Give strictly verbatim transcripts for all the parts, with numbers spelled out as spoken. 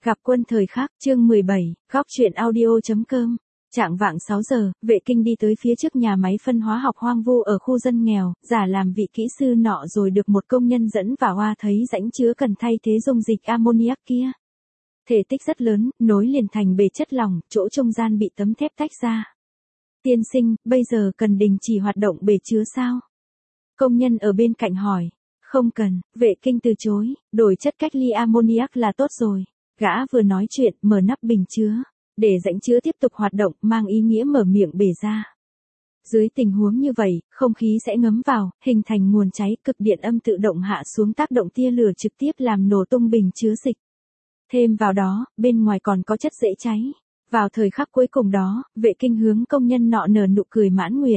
Gặp quân thời khắc, chương mười bảy, góc truyện audio.com. Trạng vạng sáu giờ, Vệ Kinh đi tới phía trước nhà máy phân hóa học hoang vu ở khu dân nghèo, giả làm vị kỹ sư nọ rồi được một công nhân dẫn vào oa thấy rãnh chứa cần thay thế dung dịch ammoniac kia. Thể tích rất lớn, nối liền thành bề chất lỏng, chỗ trung gian bị tấm thép tách ra. Tiên sinh, bây giờ cần đình chỉ hoạt động bề chứa sao? Công nhân ở bên cạnh hỏi. Không cần, Vệ Kinh từ chối, đổi chất cách ly ammoniac là tốt rồi. Gã vừa nói chuyện, mở nắp bình chứa, để rãnh chứa tiếp tục hoạt động, mang ý nghĩa mở miệng bể ra. Dưới tình huống như vậy, không khí sẽ ngấm vào, hình thành nguồn cháy, cực điện âm tự động hạ xuống tác động tia lửa trực tiếp làm nổ tung bình chứa dịch. Thêm vào đó, bên ngoài còn có chất dễ cháy. Vào thời khắc cuối cùng đó, Vệ Kinh hướng công nhân nọ nở nụ cười mãn nguyện.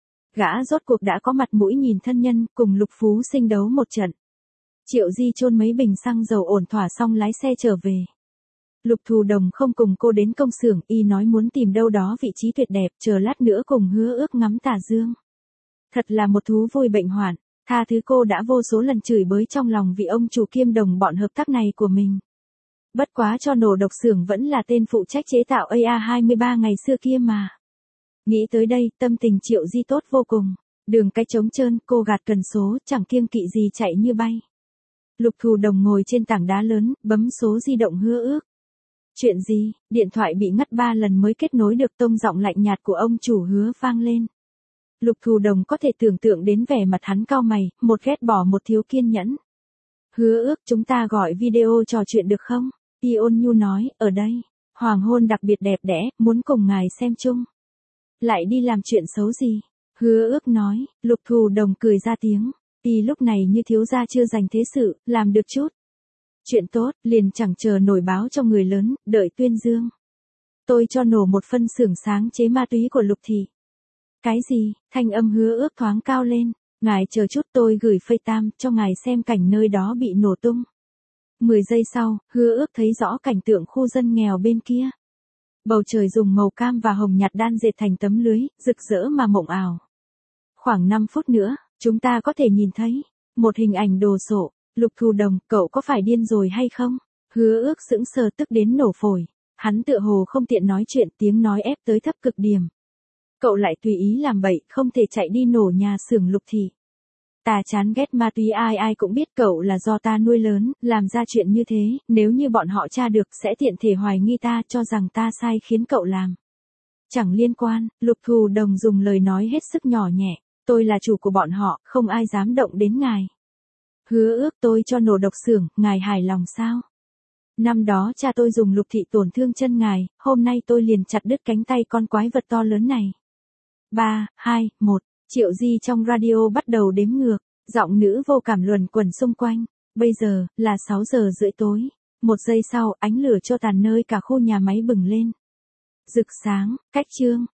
Gã rốt cuộc đã có mặt mũi nhìn thân nhân, cùng Lục Phú Sinh đấu một trận. Triệu Di chôn mấy bình xăng dầu ổn thỏa xong lái xe trở về. Lục Thù Đồng không cùng cô đến công xưởng, y nói muốn tìm đâu đó vị trí tuyệt đẹp, chờ lát nữa cùng Hứa Ước ngắm tà dương. Thật là một thú vui bệnh hoạn, tha thứ cô đã vô số lần chửi bới trong lòng vì ông chủ kiêm đồng bọn hợp tác này của mình. Bất quá cho nổ độc xưởng vẫn là tên phụ trách chế tạo A A hai mươi ba ngày xưa kia mà. Nghĩ tới đây, tâm tình Triệu Di tốt vô cùng. Đường cái trống trơn, cô gạt cần số, chẳng kiêng kỵ gì chạy như bay. Lục Thù Đồng ngồi trên tảng đá lớn, bấm số di động Hứa Ước. Chuyện gì? Điện thoại bị ngắt ba lần mới kết nối được, tông giọng lạnh nhạt của ông chủ Hứa vang lên. Lục Thù Đồng có thể tưởng tượng đến vẻ mặt hắn cau mày, một ghét bỏ một thiếu kiên nhẫn. Hứa Ước, chúng ta gọi video trò chuyện được không? Y ôn nhu nói, ở đây. Hoàng hôn đặc biệt đẹp đẽ, muốn cùng ngài xem chung. Lại đi làm chuyện xấu gì? Hứa Ước nói. Lục Thù Đồng cười ra tiếng. Y lúc này như thiếu gia chưa dành thế sự, làm được chút chuyện tốt, liền chẳng chờ nổi báo cho người lớn, đợi tuyên dương. Tôi cho nổ một phân xưởng sáng chế ma túy của Lục thị. Cái gì? Thanh âm Hứa Ước thoáng cao lên. Ngài chờ chút, tôi gửi FaceTime cho ngài xem cảnh nơi đó bị nổ tung. Mười giây sau, Hứa Ước thấy rõ cảnh tượng khu dân nghèo bên kia. Bầu trời dùng màu cam và hồng nhạt đan dệt thành tấm lưới, rực rỡ mà mộng ảo. Khoảng năm phút nữa, chúng ta có thể nhìn thấy một hình ảnh đồ sộ. Lục Thù Đồng, cậu có phải điên rồi hay không? Hứa Ước sững sờ tức đến nổ phổi. Hắn tựa hồ không tiện nói chuyện, tiếng nói ép tới thấp cực điểm. Cậu lại tùy ý làm bậy, không thể chạy đi nổ nhà xưởng Lục thị. Ta chán ghét ma túy, ai ai cũng biết cậu là do ta nuôi lớn, làm ra chuyện như thế, nếu như bọn họ tra được sẽ tiện thể hoài nghi ta, cho rằng ta sai khiến cậu làm. Chẳng liên quan, Lục Thù Đồng dùng lời nói hết sức nhỏ nhẹ, tôi là chủ của bọn họ, không ai dám động đến ngài. Hứa Ước, tôi cho nổ độc xưởng, ngài hài lòng sao? Năm đó cha tôi dùng Lục thị tổn thương chân ngài, hôm nay tôi liền chặt đứt cánh tay con quái vật to lớn này. ba, hai, một, Triệu Di trong radio bắt đầu đếm ngược, giọng nữ vô cảm luẩn quẩn xung quanh. Bây giờ, là sáu giờ rưỡi tối. Một giây sau, ánh lửa cho tàn nơi cả khu nhà máy bừng lên. Rực sáng, cách chương.